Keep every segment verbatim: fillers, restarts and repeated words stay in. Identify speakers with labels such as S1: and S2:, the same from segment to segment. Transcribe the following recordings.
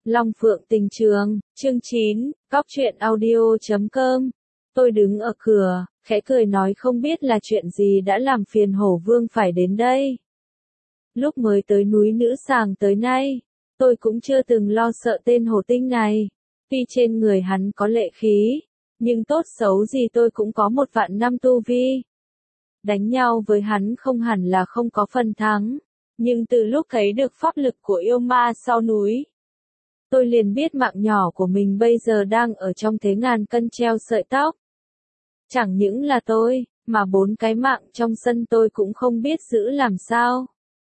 S1: Long Phượng Tình Trường, chương chín, cóc truyện audio chấm com. Tôi đứng ở cửa, khẽ cười nói không biết là chuyện gì đã làm phiền Hổ Vương phải đến đây. Lúc mới tới núi Nữ Sàng tới nay, tôi cũng chưa từng lo sợ tên Hổ Tinh này. Tuy trên người hắn có lệ khí, nhưng tốt xấu gì tôi cũng có một vạn năm tu vi. Đánh nhau với hắn không hẳn là không có phần thắng, nhưng từ lúc thấy được pháp lực của yêu ma sau núi, tôi liền biết mạng nhỏ của mình bây giờ đang ở trong thế ngàn cân treo sợi tóc. Chẳng những là tôi, mà bốn cái mạng trong sân tôi cũng không biết giữ làm sao.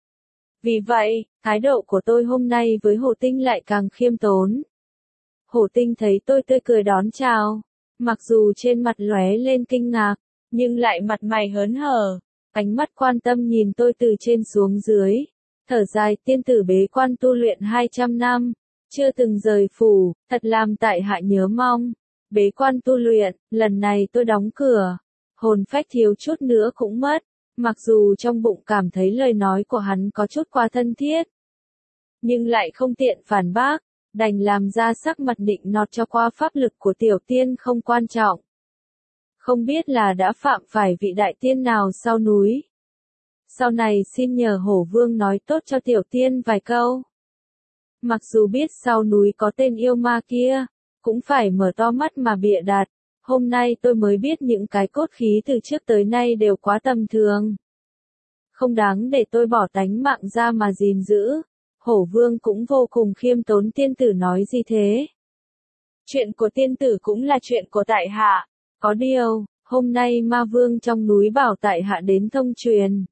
S1: Vì vậy, thái độ của tôi hôm nay với Hổ Tinh lại càng khiêm tốn. Hổ Tinh thấy tôi tươi cười đón chào, mặc dù trên mặt lóe lên kinh ngạc, nhưng lại mặt mày hớn hở, ánh mắt quan tâm nhìn tôi từ trên xuống dưới, thở dài tiên tử bế quan tu luyện hai trăm năm, chưa từng rời phủ, thật làm tại hạ nhớ mong. Bế quan tu luyện, lần này tôi đóng cửa, hồn phách thiếu chút nữa cũng mất, mặc dù trong bụng cảm thấy lời nói của hắn có chút quá thân thiết, nhưng lại không tiện phản bác, đành làm ra sắc mặt định nọt cho qua pháp lực của tiểu tiên không quan trọng. Không biết là đã phạm phải vị đại tiên nào sau núi. Sau này xin nhờ Hổ Vương nói tốt cho tiểu tiên vài câu. Mặc dù biết sau núi có tên yêu ma kia, cũng phải mở to mắt mà bịa đặt. Hôm nay tôi mới biết những cái cốt khí từ trước tới nay đều quá tầm thường. Không đáng để tôi bỏ tánh mạng ra mà gìn giữ. Hổ Vương cũng vô cùng khiêm tốn tiên tử nói gì thế. Chuyện của tiên tử cũng là chuyện của tại hạ. Có điều, hôm nay ma vương trong núi bảo tại hạ đến thông truyền.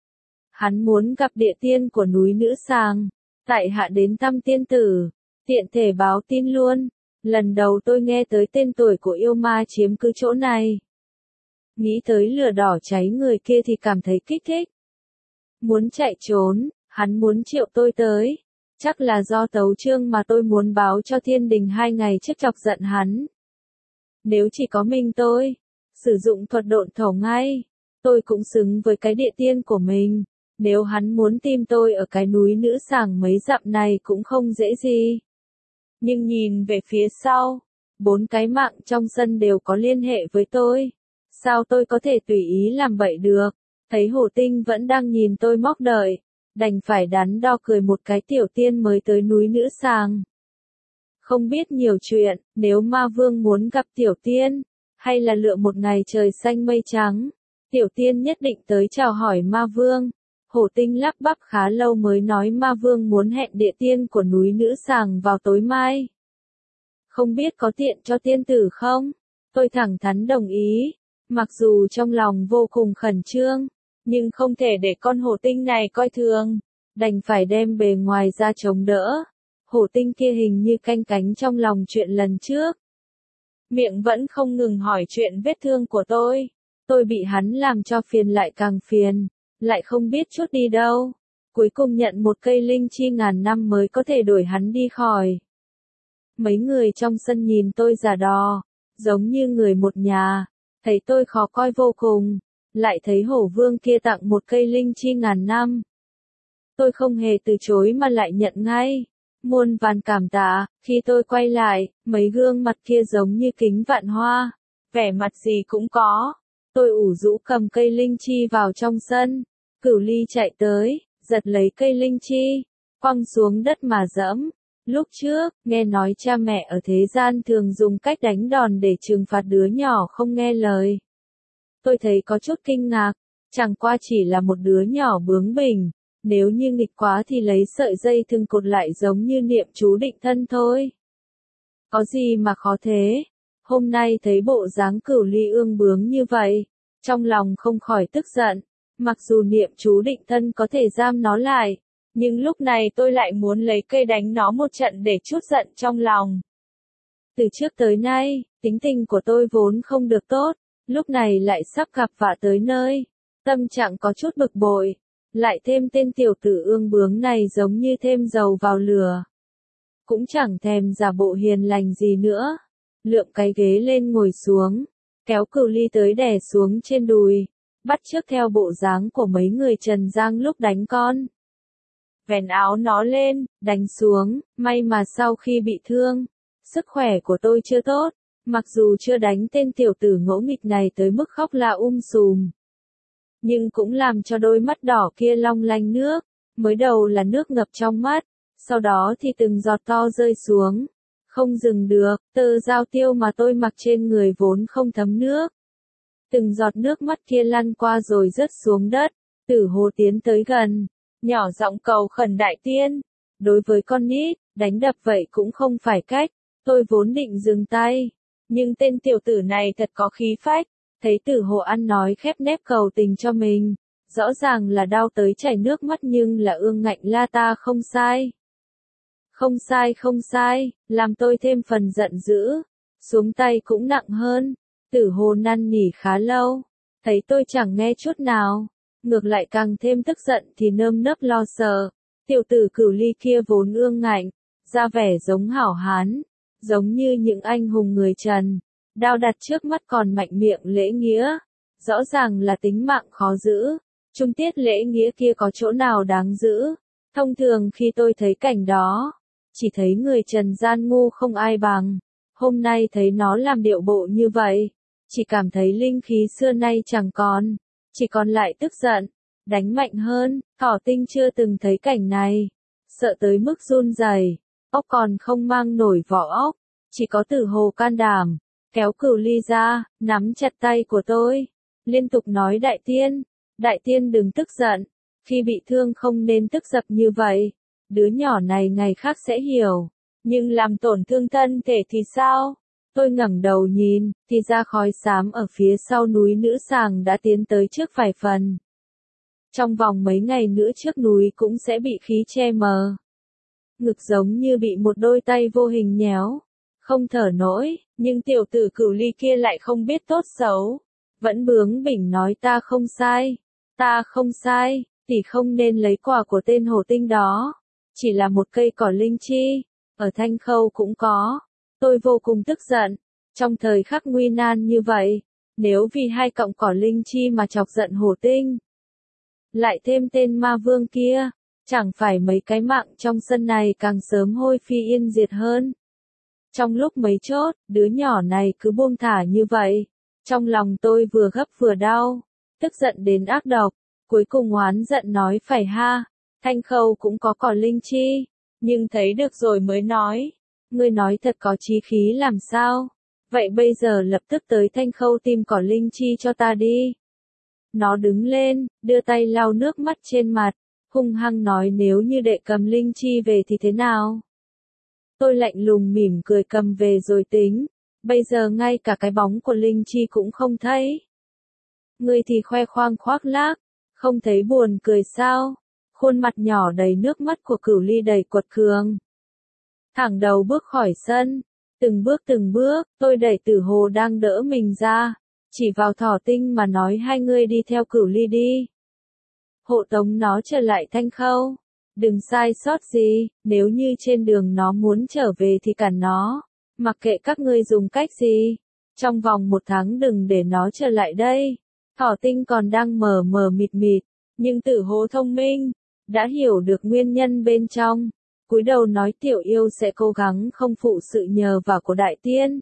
S1: Hắn muốn gặp địa tiên của núi Nữ Sàng. Tại hạ đến thăm tiên tử, tiện thể báo tin luôn. Lần đầu tôi nghe tới tên tuổi của yêu ma chiếm cứ chỗ này. Nghĩ tới lửa đỏ cháy người kia thì cảm thấy kích thích. Muốn chạy trốn, hắn muốn triệu tôi tới. Chắc là do tấu chương mà tôi muốn báo cho thiên đình hai ngày trước chọc giận hắn. Nếu chỉ có mình tôi, sử dụng thuật độn thổ ngay, tôi cũng xứng với cái địa tiên của mình. Nếu hắn muốn tìm tôi ở cái núi Nữ Sàng mấy dặm này cũng không dễ gì. Nhưng nhìn về phía sau, bốn cái mạng trong sân đều có liên hệ với tôi. Sao tôi có thể tùy ý làm bậy được? Thấy Hổ Tinh vẫn đang nhìn tôi móc đợi, đành phải đắn đo cười một cái tiểu tiên mới tới núi Nữ Sàng. Không biết nhiều chuyện, nếu ma vương muốn gặp tiểu tiên, hay là lựa một ngày trời xanh mây trắng, tiểu tiên nhất định tới chào hỏi ma vương. Hổ Tinh lắp bắp khá lâu mới nói ma vương muốn hẹn địa tiên của núi Nữ Sàng vào tối mai. Không biết có tiện cho tiên tử không? Tôi thẳng thắn đồng ý, mặc dù trong lòng vô cùng khẩn trương, nhưng không thể để con Hổ Tinh này coi thường, đành phải đem bề ngoài ra chống đỡ. Hổ Tinh kia hình như canh cánh trong lòng chuyện lần trước. Miệng vẫn không ngừng hỏi chuyện vết thương của tôi. Tôi bị hắn làm cho phiền lại càng phiền, lại không biết chút đi đâu. Cuối cùng nhận một cây linh chi ngàn năm mới có thể đuổi hắn đi khỏi. Mấy người trong sân nhìn tôi giả đò, giống như người một nhà, thấy tôi khó coi vô cùng, lại thấy Hổ Vương kia tặng một cây linh chi ngàn năm. Tôi không hề từ chối mà lại nhận ngay. Muôn vàn cảm tạ, khi tôi quay lại, mấy gương mặt kia giống như kính vạn hoa, vẻ mặt gì cũng có. Tôi ủ rũ cầm cây linh chi vào trong sân, Cửu Ly chạy tới, giật lấy cây linh chi, quăng xuống đất mà dẫm. Lúc trước, nghe nói cha mẹ ở thế gian thường dùng cách đánh đòn để trừng phạt đứa nhỏ không nghe lời. Tôi thấy có chút kinh ngạc, chẳng qua chỉ là một đứa nhỏ bướng bỉnh. Nếu như nghịch quá thì lấy sợi dây thừng cột lại giống như niệm chú định thân thôi. Có gì mà khó thế? Hôm nay thấy bộ dáng Cửu Ly ương bướng như vậy, trong lòng không khỏi tức giận. Mặc dù niệm chú định thân có thể giam nó lại, nhưng lúc này tôi lại muốn lấy cây đánh nó một trận để trút giận trong lòng. Từ trước tới nay, tính tình của tôi vốn không được tốt, lúc này lại sắp gặp vạ tới nơi, tâm trạng có chút bực bội. Lại thêm tên tiểu tử ương bướng này giống như thêm dầu vào lửa. Cũng chẳng thèm giả bộ hiền lành gì nữa. Lượm cái ghế lên ngồi xuống, kéo Cửu Ly tới đè xuống trên đùi, bắt chước theo bộ dáng của mấy người Trần Giang lúc đánh con. vén áo nó lên, đánh xuống, may mà sau khi bị thương, sức khỏe của tôi chưa tốt, mặc dù chưa đánh tên tiểu tử ngỗ nghịch này tới mức khóc la um sùm, nhưng cũng làm cho đôi mắt đỏ kia long lanh nước, mới đầu là nước ngập trong mắt, sau đó thì từng giọt to rơi xuống, không dừng được, tờ dao tiêu mà tôi mặc trên người vốn không thấm nước. Từng giọt nước mắt kia lăn qua rồi rớt xuống đất, Tử Hồ tiến tới gần, nhỏ giọng cầu khẩn Đại Tiên. Đối với con nít, đánh đập vậy cũng không phải cách, tôi vốn định dừng tay, nhưng tên tiểu tử này thật có khí phách, thấy Tử Hồ ăn nói khép nép cầu tình cho mình, rõ ràng là đau tới chảy nước mắt nhưng là ương ngạnh la ta không sai. Không sai không sai, làm tôi thêm phần giận dữ, xuống tay cũng nặng hơn. Tử Hồ năn nỉ khá lâu, thấy tôi chẳng nghe chút nào, ngược lại càng thêm tức giận thì nơm nớp lo sợ. Tiểu tử Cửu Ly kia vốn ương ngạnh, ra vẻ giống hảo hán, giống như những anh hùng người Trần, đao đặt trước mắt còn mạnh miệng lễ nghĩa, rõ ràng là tính mạng khó giữ, trung tiết lễ nghĩa kia có chỗ nào đáng giữ. Thông thường khi tôi thấy cảnh đó, chỉ thấy người Trần gian ngu không ai bằng, hôm nay thấy nó làm điệu bộ như vậy, chỉ cảm thấy linh khí xưa nay chẳng còn, chỉ còn lại tức giận, đánh mạnh hơn. Thỏ Tinh chưa từng thấy cảnh này, sợ tới mức run rẩy, ốc còn không mang nổi vỏ ốc, chỉ có Tử Hồ can đảm, kéo Cửu Ly ra, nắm chặt tay của tôi, liên tục nói Đại Tiên, Đại Tiên đừng tức giận, khi bị thương không nên tức giận như vậy, đứa nhỏ này ngày khác sẽ hiểu, nhưng làm tổn thương thân thể thì sao? Tôi ngẩng đầu nhìn, thì ra khói xám ở phía sau núi Nữ Sàng đã tiến tới trước vài phần. Trong vòng mấy ngày nữa trước núi cũng sẽ bị khí che mờ. Ngực giống như bị một đôi tay vô hình nhéo, không thở nổi, nhưng tiểu tử Cửu Ly kia lại không biết tốt xấu, vẫn bướng bỉnh nói ta không sai, ta không sai, tỷ không nên lấy quả của tên hổ tinh đó, chỉ là một cây cỏ linh chi, ở Thanh Khâu cũng có. Tôi vô cùng tức giận, trong thời khắc nguy nan như vậy, nếu vì hai cọng cỏ linh chi mà chọc giận hổ tinh, lại thêm tên ma vương kia, chẳng phải mấy cái mạng trong sân này càng sớm hôi phi yên diệt hơn. Trong lúc mấy chốt, đứa nhỏ này cứ buông thả như vậy, trong lòng tôi vừa gấp vừa đau, tức giận đến ác độc, cuối cùng oán giận nói phải ha, Thanh Khâu cũng có cỏ linh chi, nhưng thấy được rồi mới nói. Ngươi nói thật có chí khí làm sao? Vậy bây giờ lập tức tới Thanh Khâu tìm cỏ linh chi cho ta đi. Nó đứng lên, đưa tay lau nước mắt trên mặt, hung hăng nói nếu như đệ cầm linh chi về thì thế nào? Tôi lạnh lùng mỉm cười cầm về rồi tính, bây giờ ngay cả cái bóng của linh chi cũng không thấy. Ngươi thì khoe khoang khoác lác, không thấy buồn cười sao? Khuôn mặt nhỏ đầy nước mắt của Cửu Ly đầy quật cường. Thẳng đầu bước khỏi sân, từng bước từng bước, tôi đẩy Tử Hồ đang đỡ mình ra, chỉ vào Thỏ Tinh mà nói hai ngươi đi theo Cửu Ly đi. Hộ tống nó trở lại Thanh Khâu, đừng sai sót gì, nếu như trên đường nó muốn trở về thì cản nó, mặc kệ các ngươi dùng cách gì, trong vòng một tháng đừng để nó trở lại đây. Thỏ Tinh còn đang mờ mờ mịt mịt, nhưng Tử Hồ thông minh, đã hiểu được nguyên nhân bên trong. Cúi đầu nói tiểu yêu sẽ cố gắng không phụ sự nhờ vả của Đại Tiên.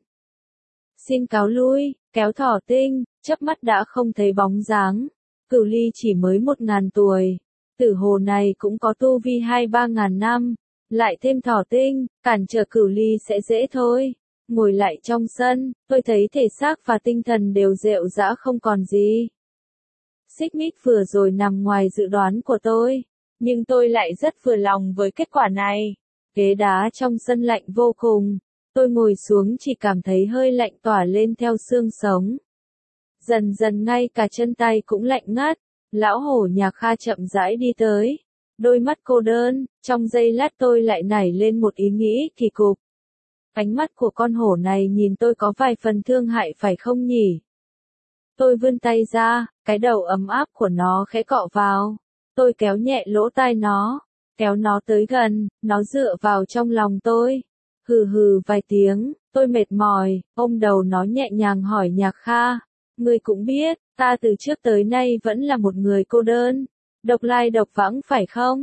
S1: Xin cáo lui, kéo Thỏ Tinh, chớp mắt đã không thấy bóng dáng. Cửu Ly chỉ mới một ngàn tuổi, Tử Hồ này cũng có tu vi hai ba ngàn năm, lại thêm Thỏ Tinh, cản trở Cửu Ly sẽ dễ thôi. Ngồi lại trong sân, tôi thấy thể xác và tinh thần đều rệu rã không còn gì. Xích mích vừa rồi nằm ngoài dự đoán của tôi. Nhưng tôi lại rất vừa lòng với kết quả này. Ghế đá trong sân lạnh vô cùng. Tôi ngồi xuống chỉ cảm thấy hơi lạnh tỏa lên theo xương sống. Dần dần ngay cả chân tay cũng lạnh ngắt. Lão hổ Nhạc Kha chậm rãi đi tới. Đôi mắt cô đơn, trong giây lát tôi lại nảy lên một ý nghĩ kỳ cục. Ánh mắt của con hổ này nhìn tôi có vài phần thương hại phải không nhỉ? Tôi vươn tay ra, cái đầu ấm áp của nó khẽ cọ vào. Tôi kéo nhẹ lỗ tai nó, kéo nó tới gần, nó dựa vào trong lòng tôi. Hừ hừ vài tiếng, tôi mệt mỏi, ôm đầu nó nhẹ nhàng hỏi Nhạc Kha. Ngươi cũng biết, ta từ trước tới nay vẫn là một người cô đơn, độc lai độc vãng phải không?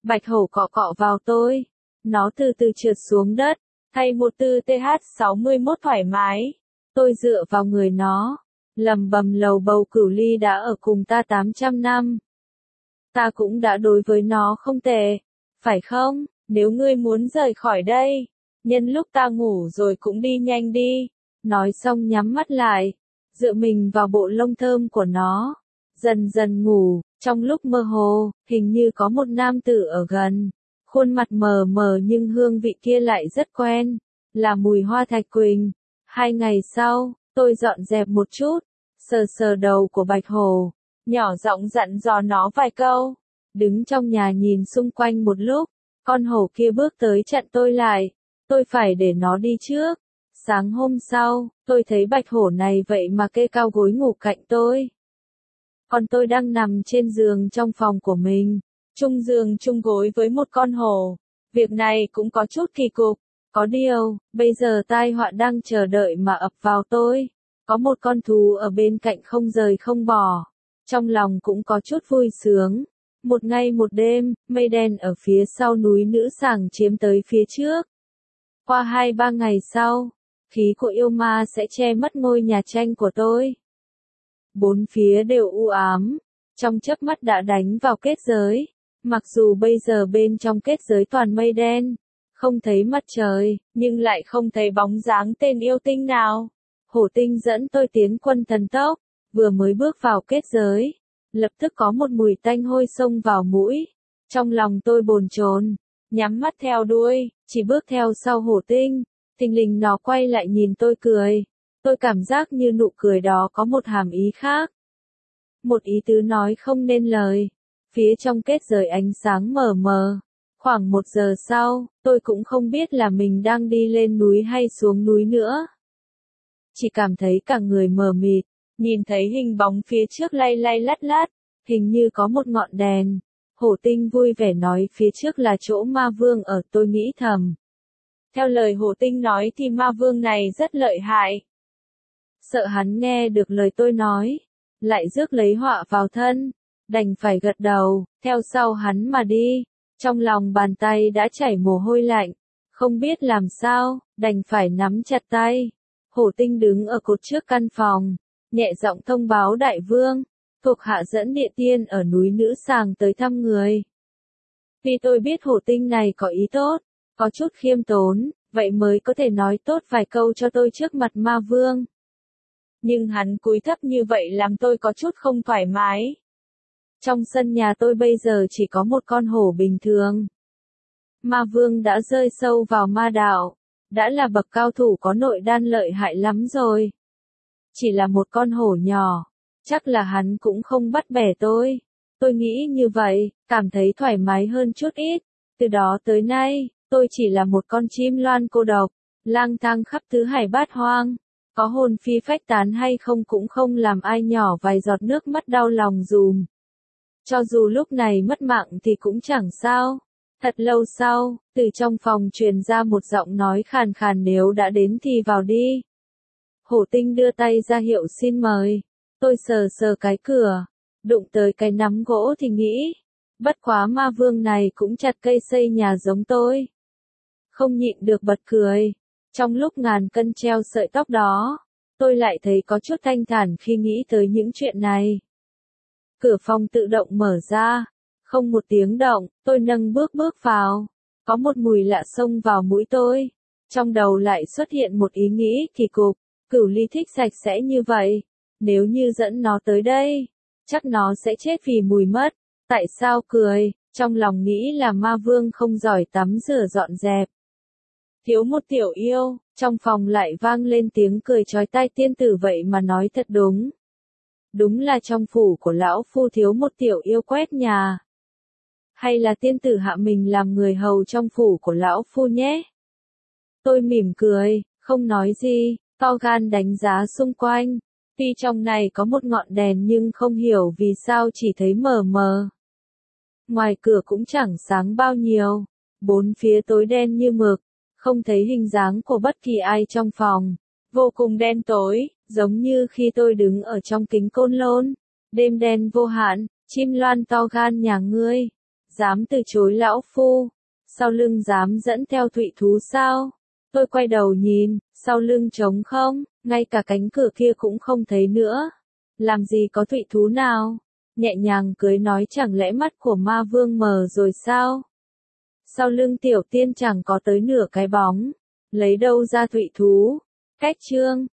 S1: Bạch hổ cọ cọ vào tôi. Nó từ từ trượt xuống đất, thay một tư T H sáu mươi mốt thoải mái. Tôi dựa vào người nó, lầm bầm lầu bầu Cửu Ly đã ở cùng ta tám trăm năm. Ta cũng đã đối với nó không tệ, phải không? Nếu ngươi muốn rời khỏi đây, nhân lúc ta ngủ rồi cũng đi nhanh đi. Nói xong nhắm mắt lại, dựa mình vào bộ lông thơm của nó, dần dần ngủ. Trong lúc mơ hồ, hình như có một nam tử ở gần, khuôn mặt mờ mờ nhưng hương vị kia lại rất quen, là mùi hoa thạch quỳnh. Hai ngày sau, tôi dọn dẹp một chút, sờ sờ đầu của bạch hổ, nhỏ giọng dặn dò nó vài câu, đứng trong nhà nhìn xung quanh một lúc, con hổ kia bước tới chặn tôi lại, tôi phải để nó đi trước. Sáng hôm sau, tôi thấy bạch hổ này vậy mà kê cao gối ngủ cạnh tôi. Còn tôi đang nằm trên giường trong phòng của mình, chung giường chung gối với một con hổ. Việc này cũng có chút kỳ cục, có điều, bây giờ tai họa đang chờ đợi mà ập vào tôi. Có một con thú ở bên cạnh không rời không bỏ. Trong lòng cũng có chút vui sướng. Một ngày một đêm, mây đen ở phía sau núi Nữ Sàng chiếm tới phía trước. Qua hai ba ngày sau, khí của yêu ma sẽ che mất ngôi nhà tranh của tôi. Bốn phía đều u ám, trong chớp mắt đã đánh vào kết giới. Mặc dù bây giờ bên trong kết giới toàn mây đen, không thấy mặt trời, nhưng lại không thấy bóng dáng tên yêu tinh nào. Hổ tinh dẫn tôi tiến quân thần tốc, vừa mới bước vào kết giới, lập tức có một mùi tanh hôi xông vào mũi. Trong lòng tôi bồn chồn, nhắm mắt theo đuôi, chỉ bước theo sau hổ tinh, thình lình nó quay lại nhìn tôi cười. Tôi cảm giác như nụ cười đó có một hàm ý khác. Một ý tứ nói không nên lời. Phía trong kết giới ánh sáng mờ mờ. Khoảng một giờ sau, tôi cũng không biết là mình đang đi lên núi hay xuống núi nữa. Chỉ cảm thấy cả người mờ mịt, nhìn thấy hình bóng phía trước lay lay lắt lắt, hình như có một ngọn đèn. Hổ tinh vui vẻ nói phía trước là chỗ ma vương ở, tôi nghĩ thầm. Theo lời hổ tinh nói thì ma vương này rất lợi hại. Sợ hắn nghe được lời tôi nói, lại rước lấy họa vào thân, đành phải gật đầu, theo sau hắn mà đi. Trong lòng bàn tay đã chảy mồ hôi lạnh, không biết làm sao, đành phải nắm chặt tay. Hổ tinh đứng ở cột trước căn phòng, nhẹ giọng thông báo đại vương, thuộc hạ dẫn địa tiên ở núi Nữ Sàng tới thăm người. Vì tôi biết hổ tinh này có ý tốt, có chút khiêm tốn, vậy mới có thể nói tốt vài câu cho tôi trước mặt ma vương. Nhưng hắn cúi thấp như vậy làm tôi có chút không thoải mái. Trong sân nhà tôi bây giờ chỉ có một con hổ bình thường. Ma vương đã rơi sâu vào ma đạo, đã là bậc cao thủ có nội đan lợi hại lắm rồi. Chỉ là một con hổ nhỏ, chắc là hắn cũng không bắt bẻ tôi. Tôi nghĩ như vậy, cảm thấy thoải mái hơn chút ít. Từ đó tới nay, tôi chỉ là một con chim loan cô độc, lang thang khắp tứ hải bát hoang. Có hồn phi phách tán hay không cũng không làm ai nhỏ vài giọt nước mắt đau lòng dùm. Cho dù lúc này mất mạng thì cũng chẳng sao. Thật lâu sau, từ trong phòng truyền ra một giọng nói khàn khàn, nếu đã đến thì vào đi. Hổ tinh đưa tay ra hiệu xin mời. Tôi sờ sờ cái cửa, đụng tới cái nắm gỗ thì nghĩ, bất quá ma vương này cũng chặt cây xây nhà giống tôi. Không nhịn được bật cười. Trong lúc ngàn cân treo sợi tóc đó, tôi lại thấy có chút thanh thản khi nghĩ tới những chuyện này. Cửa phòng tự động mở ra, không một tiếng động, tôi nâng bước bước vào. Có một mùi lạ xông vào mũi tôi. Trong đầu lại xuất hiện một ý nghĩ kỳ cục, Cửu Ly thích sạch sẽ như vậy. Nếu như dẫn nó tới đây, chắc nó sẽ chết vì mùi mất. Tại sao cười? Trong lòng nghĩ là ma vương không giỏi tắm rửa dọn dẹp. Thiếu một tiểu yêu, trong phòng lại vang lên tiếng cười chói tai, tiên tử vậy mà nói thật đúng. Đúng là trong phủ của lão phu thiếu một tiểu yêu quét nhà. Hay là tiên tử hạ mình làm người hầu trong phủ của lão phu nhé? Tôi mỉm cười, không nói gì, to gan đánh giá xung quanh. Tuy trong này có một ngọn đèn nhưng không hiểu vì sao chỉ thấy mờ mờ. Ngoài cửa cũng chẳng sáng bao nhiêu, bốn phía tối đen như mực, không thấy hình dáng của bất kỳ ai trong phòng. Vô cùng đen tối, giống như khi tôi đứng ở trong kính Côn Lôn. Đêm đen vô hạn, chim loan to gan nhà ngươi. Dám từ chối lão phu, sau lưng dám dẫn theo thụy thú sao? Tôi quay đầu nhìn, sau lưng trống không, ngay cả cánh cửa kia cũng không thấy nữa. Làm gì có thụy thú nào? Nhẹ nhàng cười nói chẳng lẽ mắt của ma vương mờ rồi sao? Sau lưng tiểu tiên chẳng có tới nửa cái bóng, lấy đâu ra thụy thú? Cách chương